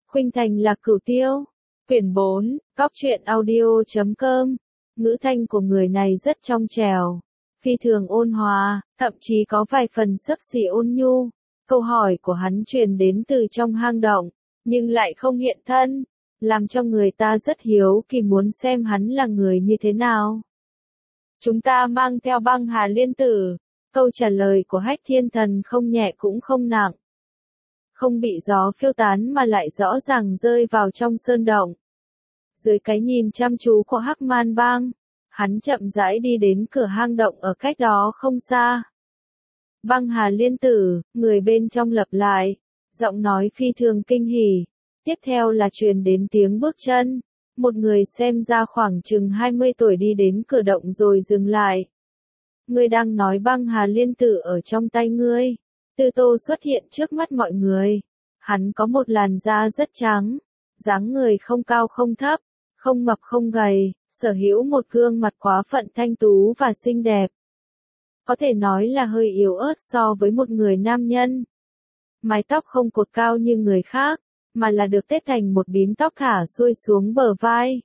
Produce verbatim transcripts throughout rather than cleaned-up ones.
Khuynh Thành là Cửu Tiêu. Quyển bốn, Góc truyện audio chấm com. Ngữ thanh của người này rất trong trẻo, phi thường ôn hòa, thậm chí có vài phần xấp xỉ ôn nhu. Câu hỏi của hắn truyền đến từ trong hang động, nhưng lại không hiện thân, làm cho người ta rất hiếu kỳ muốn xem hắn là người như thế nào. Chúng ta mang theo băng hà liên tử. Câu trả lời của Hách Thiên Thần không nhẹ cũng không nặng. Không bị gió phiêu tán mà lại rõ ràng rơi vào trong sơn động. Dưới cái nhìn chăm chú của Hắc Man Bang, hắn chậm rãi đi đến cửa hang động ở cách đó không xa. Băng hà liên tử, người bên trong lặp lại, giọng nói phi thường kinh hỉ. Tiếp theo là truyền đến tiếng bước chân. Một người xem ra khoảng chừng hai mươi tuổi đi đến cửa động rồi dừng lại. Ngươi đang nói băng hà liên tử ở trong tay ngươi. Tư Tô xuất hiện trước mắt mọi người. Hắn có một làn da rất trắng, dáng người không cao không thấp, không mập không gầy, sở hữu một gương mặt quá phận thanh tú và xinh đẹp. Có thể nói là hơi yếu ớt so với một người nam nhân. Mái tóc không cột cao như người khác, mà là được tết thành một bím tóc thả xuôi xuống bờ vai.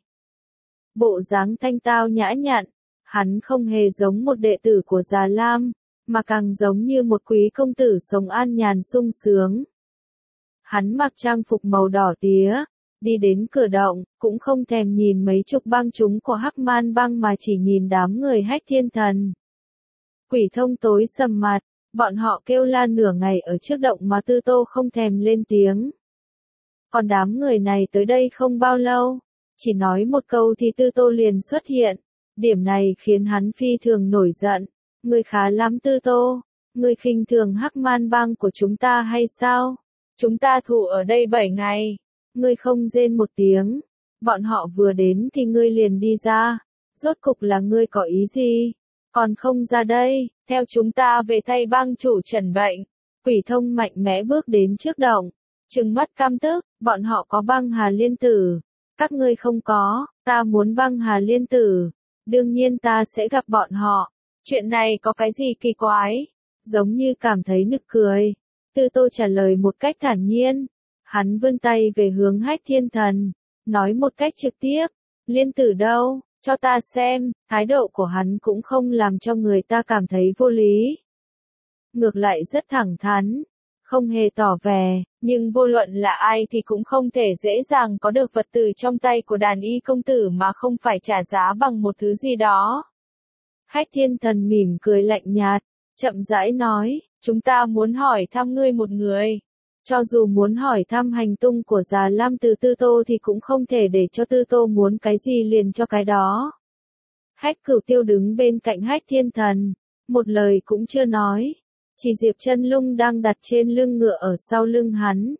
Bộ dáng thanh tao nhã nhặn, hắn không hề giống một đệ tử của Già Lam, mà càng giống như một quý công tử sống an nhàn sung sướng. Hắn mặc trang phục màu đỏ tía, đi đến cửa động, cũng không thèm nhìn mấy chục bang chúng của Hắc Man Bang mà chỉ nhìn đám người Hách Thiên Thần. Quỷ Thông tối sầm mặt, bọn họ kêu la nửa ngày ở trước động mà Tư Tô không thèm lên tiếng. Còn đám người này tới đây không bao lâu, chỉ nói một câu thì Tư Tô liền xuất hiện. Điểm này khiến hắn phi thường nổi giận. Ngươi khá lắm Tư Tô, ngươi khinh thường Hắc Man Bang của chúng ta hay sao? Chúng ta thủ ở đây bảy ngày, ngươi không rên một tiếng. Bọn họ vừa đến thì ngươi liền đi ra. Rốt cục là ngươi có ý gì? Còn không ra đây, theo chúng ta về thay bang chủ trần bệnh. Quỷ Thông mạnh mẽ bước đến trước động, trừng mắt căm tức, bọn họ có băng hà liên tử. Các ngươi không có, ta muốn băng hà liên tử. Đương nhiên ta sẽ gặp bọn họ. Chuyện này có cái gì kỳ quái? Giống như cảm thấy nực cười. Tư Tô trả lời một cách thản nhiên. Hắn vươn tay về hướng Hách Thiên Thần, nói một cách trực tiếp. Liên tử đâu? Cho ta xem. Thái độ của hắn cũng không làm cho người ta cảm thấy vô lý. Ngược lại rất thẳng thắn, không hề tỏ vẻ, nhưng vô luận là ai thì cũng không thể dễ dàng có được vật từ trong tay của đàn y công tử mà không phải trả giá bằng một thứ gì đó. Hách Thiên Thần mỉm cười lạnh nhạt, chậm rãi nói, chúng ta muốn hỏi thăm ngươi một người. Cho dù muốn hỏi thăm hành tung của Già Lam từ Tư Tô thì cũng không thể để cho Tư Tô muốn cái gì liền cho cái đó. Hách Cửu Tiêu đứng bên cạnh Hách Thiên Thần, một lời cũng chưa nói. Chỉ Diệp Chân Lung đang đặt trên lưng ngựa ở sau lưng hắn.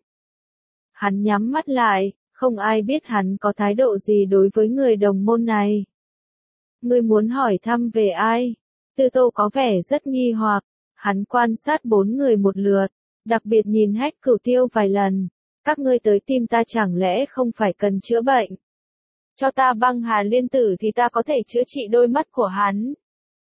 Hắn nhắm mắt lại, không ai biết hắn có thái độ gì đối với người đồng môn này. Ngươi muốn hỏi thăm về ai? Tư Tô có vẻ rất nghi hoặc, hắn quan sát bốn người một lượt, đặc biệt nhìn Hách Cửu Tiêu vài lần. Các ngươi tới tìm ta chẳng lẽ không phải cần chữa bệnh? Cho ta băng hà liên tử thì ta có thể chữa trị đôi mắt của hắn.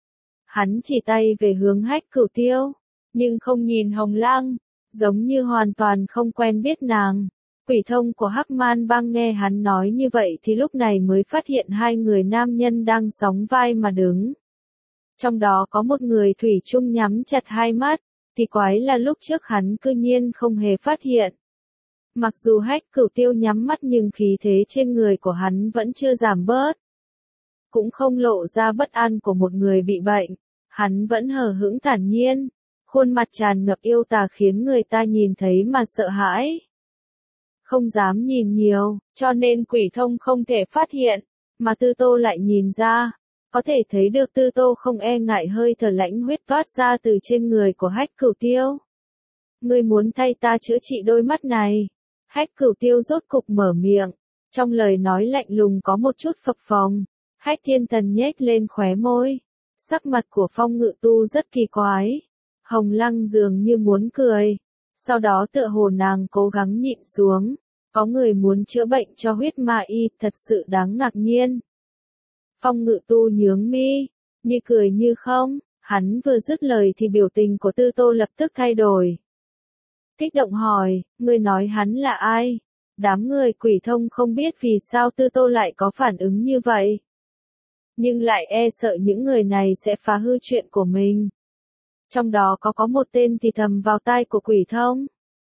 Hắn chỉ tay về hướng Hách Cửu Tiêu, nhưng không nhìn Hồng Lang, giống như hoàn toàn không quen biết nàng. Quỷ Thông của Hắc Man Bang nghe hắn nói như vậy thì lúc này mới phát hiện hai người nam nhân đang sóng vai mà đứng. Trong đó có một người thủy chung nhắm chặt hai mắt, thì quái là lúc trước hắn cư nhiên không hề phát hiện. Mặc dù Hách Cửu Tiêu nhắm mắt nhưng khí thế trên người của hắn vẫn chưa giảm bớt. Cũng không lộ ra bất an của một người bị bệnh, hắn vẫn hờ hững thản nhiên. Khuôn mặt tràn ngập yêu tà khiến người ta nhìn thấy mà sợ hãi. Không dám nhìn nhiều, cho nên Quỷ Thông không thể phát hiện, mà Tư Tô lại nhìn ra. Có thể thấy được Tư Tô không e ngại hơi thở lãnh huyết toát ra từ trên người của Hách Cửu Tiêu. Ngươi muốn thay ta chữa trị đôi mắt này. Hách Cửu Tiêu rốt cục mở miệng, trong lời nói lạnh lùng có một chút phập phồng. Hách Thiên Thần nhếch lên khóe môi. Sắc mặt của Phong Ngự Tu rất kỳ quái. Hồng Lăng dường như muốn cười, sau đó tựa hồ nàng cố gắng nhịn xuống. Có người muốn chữa bệnh cho huyết ma y, thật sự đáng ngạc nhiên. Phong Ngự Tu nhướng mi, như cười như không. Hắn vừa dứt lời thì biểu tình của Tư Tô lập tức thay đổi. Kích động hỏi, ngươi nói hắn là ai? Đám người quỷ thông không biết vì sao Tư Tô lại có phản ứng như vậy. Nhưng lại e sợ những người này sẽ phá hư chuyện của mình. Trong đó có có một tên thì thầm vào tai của quỷ thông.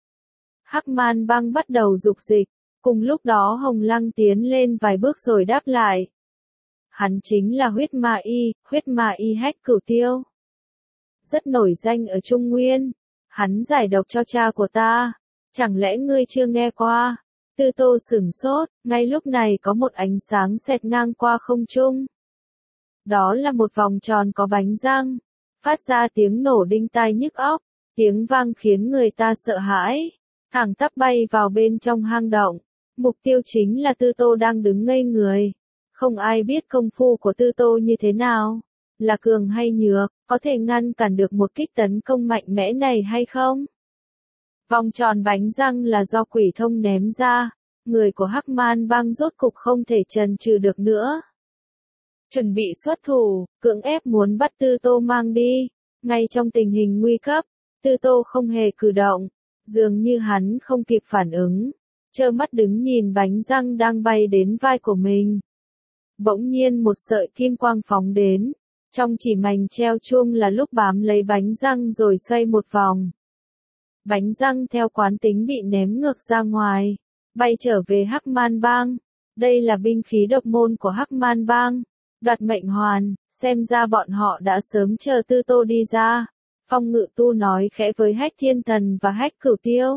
Hắc Man Băng bắt đầu dục dịch, cùng lúc đó Hồng Lăng tiến lên vài bước rồi đáp lại. Hắn chính là huyết ma y, huyết ma y Hách Cửu Tiêu. Rất nổi danh ở Trung Nguyên, hắn giải độc cho cha của ta, chẳng lẽ ngươi chưa nghe qua? Tư Tô sửng sốt, ngay lúc này có một ánh sáng xẹt ngang qua không trung. Đó là một vòng tròn có bánh răng, phát ra tiếng nổ đinh tai nhức óc, tiếng vang khiến người ta sợ hãi, thẳng tắp bay vào bên trong hang động. Mục tiêu chính là Tư Tô đang đứng ngây người. Không ai biết công phu của Tư Tô như thế nào, là cường hay nhược, có thể ngăn cản được một kích tấn công mạnh mẽ này hay không? Vòng tròn bánh răng là do quỷ thông ném ra, người của Hắc Man Băng rốt cục không thể chần chừ được nữa. Chuẩn bị xuất thủ, cưỡng ép muốn bắt Tư Tô mang đi. Ngay trong tình hình nguy cấp, Tư Tô không hề cử động, dường như hắn không kịp phản ứng, trơ mắt đứng nhìn bánh răng đang bay đến vai của mình. Bỗng nhiên một sợi kim quang phóng đến, trong chỉ mảnh treo chuông là lúc bám lấy bánh răng rồi xoay một vòng. Bánh răng theo quán tính bị ném ngược ra ngoài, bay trở về Hắc Man Bang. Đây là binh khí độc môn của Hắc Man Bang, đoạt mệnh hoàn, xem ra bọn họ đã sớm chờ Tư Tô đi ra. Phong Ngự Tu nói khẽ với Hách Thiên Thần và Hách Cửu Tiêu.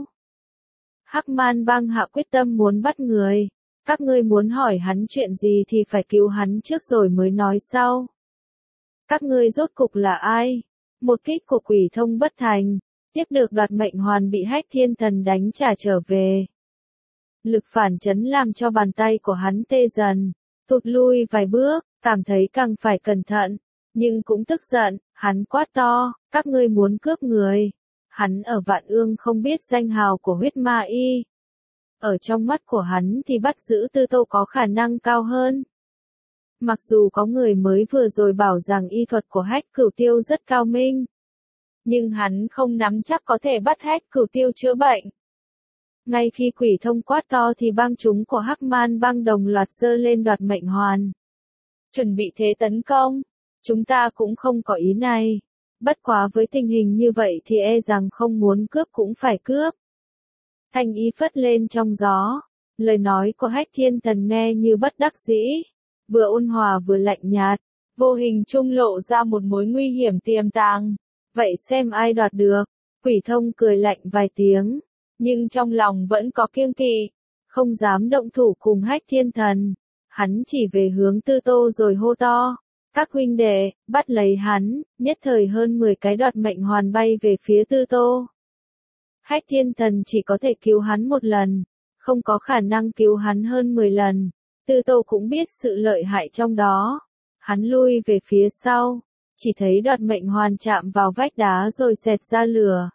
Hắc Man Bang hạ quyết tâm muốn bắt người. Các ngươi muốn hỏi hắn chuyện gì thì phải cứu hắn trước rồi mới nói sau. Các ngươi rốt cục là ai? Một kích của quỷ thông bất thành, tiếp được đoạt mệnh hoàn bị Hách Thiên Thần đánh trả trở về. Lực phản chấn làm cho bàn tay của hắn tê dần, tụt lui vài bước, cảm thấy càng phải cẩn thận, nhưng cũng tức giận, hắn quát to, các ngươi muốn cướp người. Hắn ở Vạn Ương không biết danh hào của huyết ma y. Ở trong mắt của hắn thì bắt giữ Tư Tô có khả năng cao hơn. Mặc dù có người mới vừa rồi bảo rằng y thuật của Hách Cửu Tiêu rất cao minh, nhưng hắn không nắm chắc có thể bắt Hách Cửu Tiêu chữa bệnh. Ngay khi quỷ thông quát to thì bang chúng của Hắc Man Bang đồng loạt giơ lên đoạt mệnh hoàn. Chuẩn bị thế tấn công, chúng ta cũng không có ý này. Bất quá với tình hình như vậy thì e rằng không muốn cướp cũng phải cướp. Thanh ý phất lên trong gió, lời nói của Hách Thiên Thần nghe như bất đắc dĩ, vừa ôn hòa vừa lạnh nhạt, vô hình trung lộ ra một mối nguy hiểm tiềm tàng. Vậy xem ai đoạt được. Quỷ thông cười lạnh vài tiếng, nhưng trong lòng vẫn có kiêng kỵ, không dám động thủ cùng Hách Thiên Thần. Hắn chỉ về hướng Tư Tô rồi hô to, các huynh đệ, bắt lấy hắn. Nhất thời hơn mười cái đoạt mệnh hoàn bay về phía Tư Tô. Hách Thiên Thần chỉ có thể cứu hắn một lần, không có khả năng cứu hắn hơn mười lần. Tư Tô cũng biết sự lợi hại trong đó. Hắn lui về phía sau, chỉ thấy đoạt mệnh hoàn chạm vào vách đá rồi xẹt ra lửa.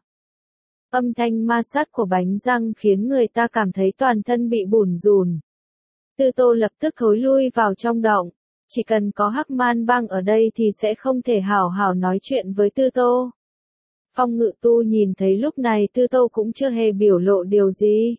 Âm thanh ma sát của bánh răng khiến người ta cảm thấy toàn thân bị bủn rủn. Tư Tô lập tức thối lui vào trong động. Chỉ cần có Hắc Man Bang ở đây thì sẽ không thể hảo hảo nói chuyện với Tư Tô. Phong Ngự Tu nhìn thấy lúc này Tư Tô cũng chưa hề biểu lộ điều gì.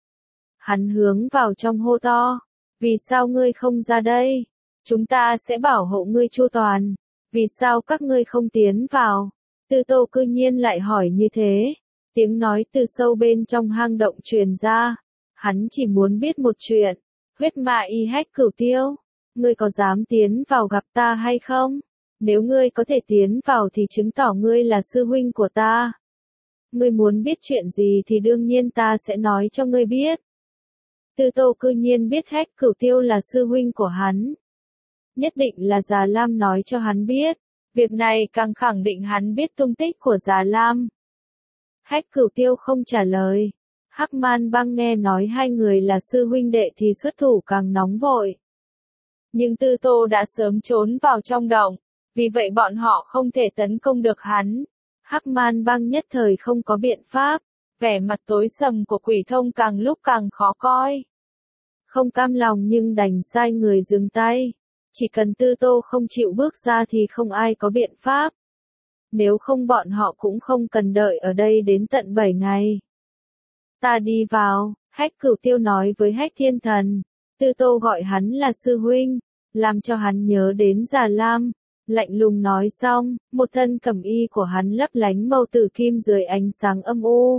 Hắn hướng vào trong hô to, vì sao ngươi không ra đây? Chúng ta sẽ bảo hộ ngươi chu toàn. Vì sao các ngươi không tiến vào? Tư Tô cư nhiên lại hỏi như thế. Tiếng nói từ sâu bên trong hang động truyền ra. Hắn chỉ muốn biết một chuyện. Huyết ma y Hách Cửu Tiêu, ngươi có dám tiến vào gặp ta hay không? Nếu ngươi có thể tiến vào thì chứng tỏ ngươi là sư huynh của ta. Ngươi muốn biết chuyện gì thì đương nhiên ta sẽ nói cho ngươi biết. Tư Tô cư nhiên biết Hách Cửu Tiêu là sư huynh của hắn. Nhất định là Già Lam nói cho hắn biết. Việc này càng khẳng định hắn biết tung tích của Già Lam. Hách Cửu Tiêu không trả lời. Hắc Man Bang nghe nói hai người là sư huynh đệ thì xuất thủ càng nóng vội. Nhưng Tư Tô đã sớm trốn vào trong động, vì vậy bọn họ không thể tấn công được hắn. Hắc Man Bang nhất thời không có biện pháp, vẻ mặt tối sầm của quỷ thông càng lúc càng khó coi. Không cam lòng nhưng đành sai người dừng tay. Chỉ cần Tư Tô không chịu bước ra thì không ai có biện pháp. Nếu không bọn họ cũng không cần đợi ở đây đến tận bảy ngày. Ta đi vào, Hách Cửu Tiêu nói với Hách Thiên Thần, Tư Tô gọi hắn là sư huynh, làm cho hắn nhớ đến Già Lam, lạnh lùng nói xong, một thân cẩm y của hắn lấp lánh màu tử kim dưới ánh sáng âm u.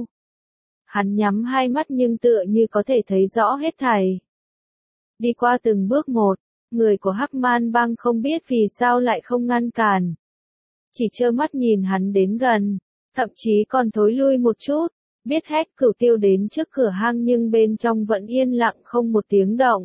Hắn nhắm hai mắt nhưng tựa như có thể thấy rõ hết thảy. Đi qua từng bước một, người của Hắc Man Bang không biết vì sao lại không ngăn cản. Chỉ trơ mắt nhìn hắn đến gần, thậm chí còn thối lui một chút, biết Hách Cửu Tiêu đến trước cửa hang nhưng bên trong vẫn yên lặng không một tiếng động.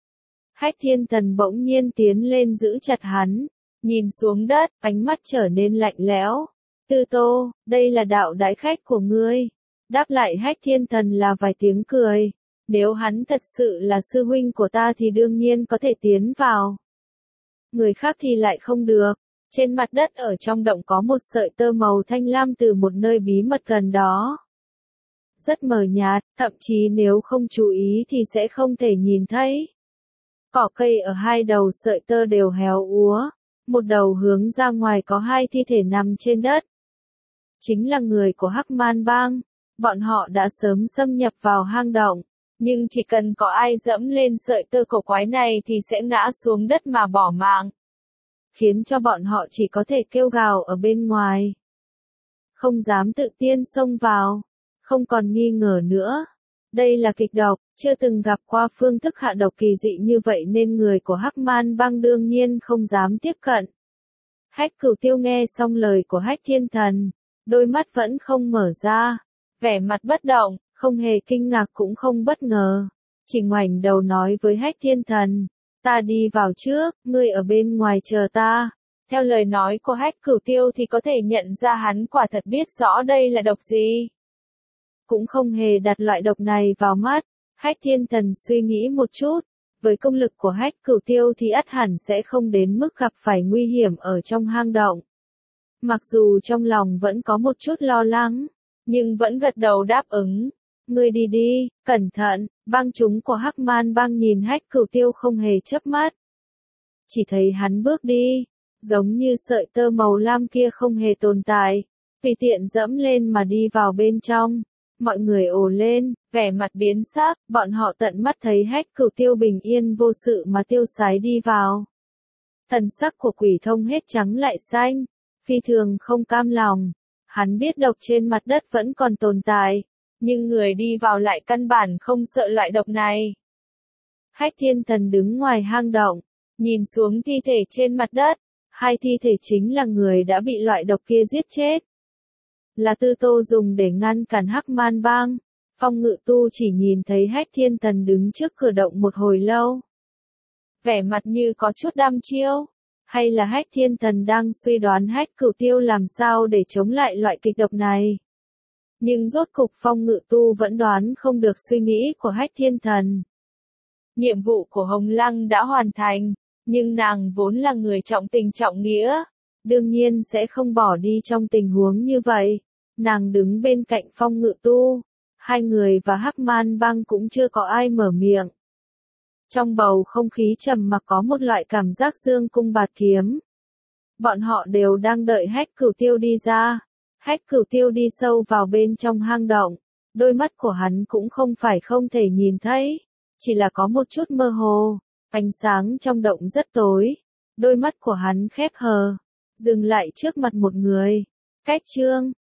Hách Thiên Thần bỗng nhiên tiến lên giữ chặt hắn, nhìn xuống đất, ánh mắt trở nên lạnh lẽo. Tư Tô, đây là đạo đãi khách của ngươi. Đáp lại Hách Thiên Thần là vài tiếng cười. Nếu hắn thật sự là sư huynh của ta thì đương nhiên có thể tiến vào. Người khác thì lại không được. Trên mặt đất ở trong động có một sợi tơ màu thanh lam từ một nơi bí mật gần đó. Rất mờ nhạt, thậm chí nếu không chú ý thì sẽ không thể nhìn thấy. Cỏ cây ở hai đầu sợi tơ đều héo úa. Một đầu hướng ra ngoài có hai thi thể nằm trên đất. Chính là người của Hắc Man Bang. Bọn họ đã sớm xâm nhập vào hang động. Nhưng chỉ cần có ai dẫm lên sợi tơ cổ quái này thì sẽ ngã xuống đất mà bỏ mạng. Khiến cho bọn họ chỉ có thể kêu gào ở bên ngoài. Không dám tự tiên xông vào. Không còn nghi ngờ nữa. Đây là kịch độc, chưa từng gặp qua phương thức hạ độc kỳ dị như vậy nên người của Hắc Man Bang đương nhiên không dám tiếp cận. Hách Cửu Tiêu nghe xong lời của Hách Thiên Thần, đôi mắt vẫn không mở ra, vẻ mặt bất động, không hề kinh ngạc cũng không bất ngờ. Chỉ ngoảnh đầu nói với Hách Thiên Thần, ta đi vào trước, ngươi ở bên ngoài chờ ta. Theo lời nói của Hách Cửu Tiêu thì có thể nhận ra hắn quả thật biết rõ đây là độc gì. Cũng không hề đặt loại độc này vào mắt. Hách Thiên Thần suy nghĩ một chút, với công lực của Hách Cửu Tiêu thì ắt hẳn sẽ không đến mức gặp phải nguy hiểm ở trong hang động. Mặc dù trong lòng vẫn có một chút lo lắng, nhưng vẫn gật đầu đáp ứng. Ngươi đi đi, cẩn thận. Bang chúng của Hắc Man Bang nhìn Hách Cửu Tiêu không hề chớp mắt. Chỉ thấy hắn bước đi, giống như sợi tơ màu lam kia không hề tồn tại, tùy tiện dẫm lên mà đi vào bên trong. Mọi người ồ lên, vẻ mặt biến sắc, bọn họ tận mắt thấy Hách Cửu Tiêu bình yên vô sự mà tiêu sái đi vào. Thần sắc của Quỷ Thông hết trắng lại xanh, phi thường không cam lòng. Hắn biết độc trên mặt đất vẫn còn tồn tại, nhưng người đi vào lại căn bản không sợ loại độc này. Hách Thiên Thần đứng ngoài hang động, nhìn xuống thi thể trên mặt đất, hai thi thể chính là người đã bị loại độc kia giết chết. Là Tư Tô dùng để ngăn cản Hắc Man Bang. Phong Ngự Tu chỉ nhìn thấy Hách Thiên Thần đứng trước cửa động một hồi lâu. Vẻ mặt như có chút đăm chiêu. Hay là Hách Thiên Thần đang suy đoán Hách Cửu Tiêu làm sao để chống lại loại kịch độc này. Nhưng rốt cục Phong Ngự Tu vẫn đoán không được suy nghĩ của Hách Thiên Thần. Nhiệm vụ của Hồng Lăng đã hoàn thành, nhưng nàng vốn là người trọng tình trọng nghĩa. Đương nhiên sẽ không bỏ đi trong tình huống như vậy. Nàng đứng bên cạnh Phong Ngự Tu. Hai người và Hắc Man Bang cũng chưa có ai mở miệng. Trong bầu không khí trầm mặc có một loại cảm giác dương cung bạt kiếm. Bọn họ đều đang đợi Hách Cửu Tiêu đi ra. Hách Cửu Tiêu đi sâu vào bên trong hang động. Đôi mắt của hắn cũng không phải không thể nhìn thấy. Chỉ là có một chút mơ hồ. Ánh sáng trong động rất tối. Đôi mắt của hắn khép hờ. Dừng lại trước mặt một người. Cách chương.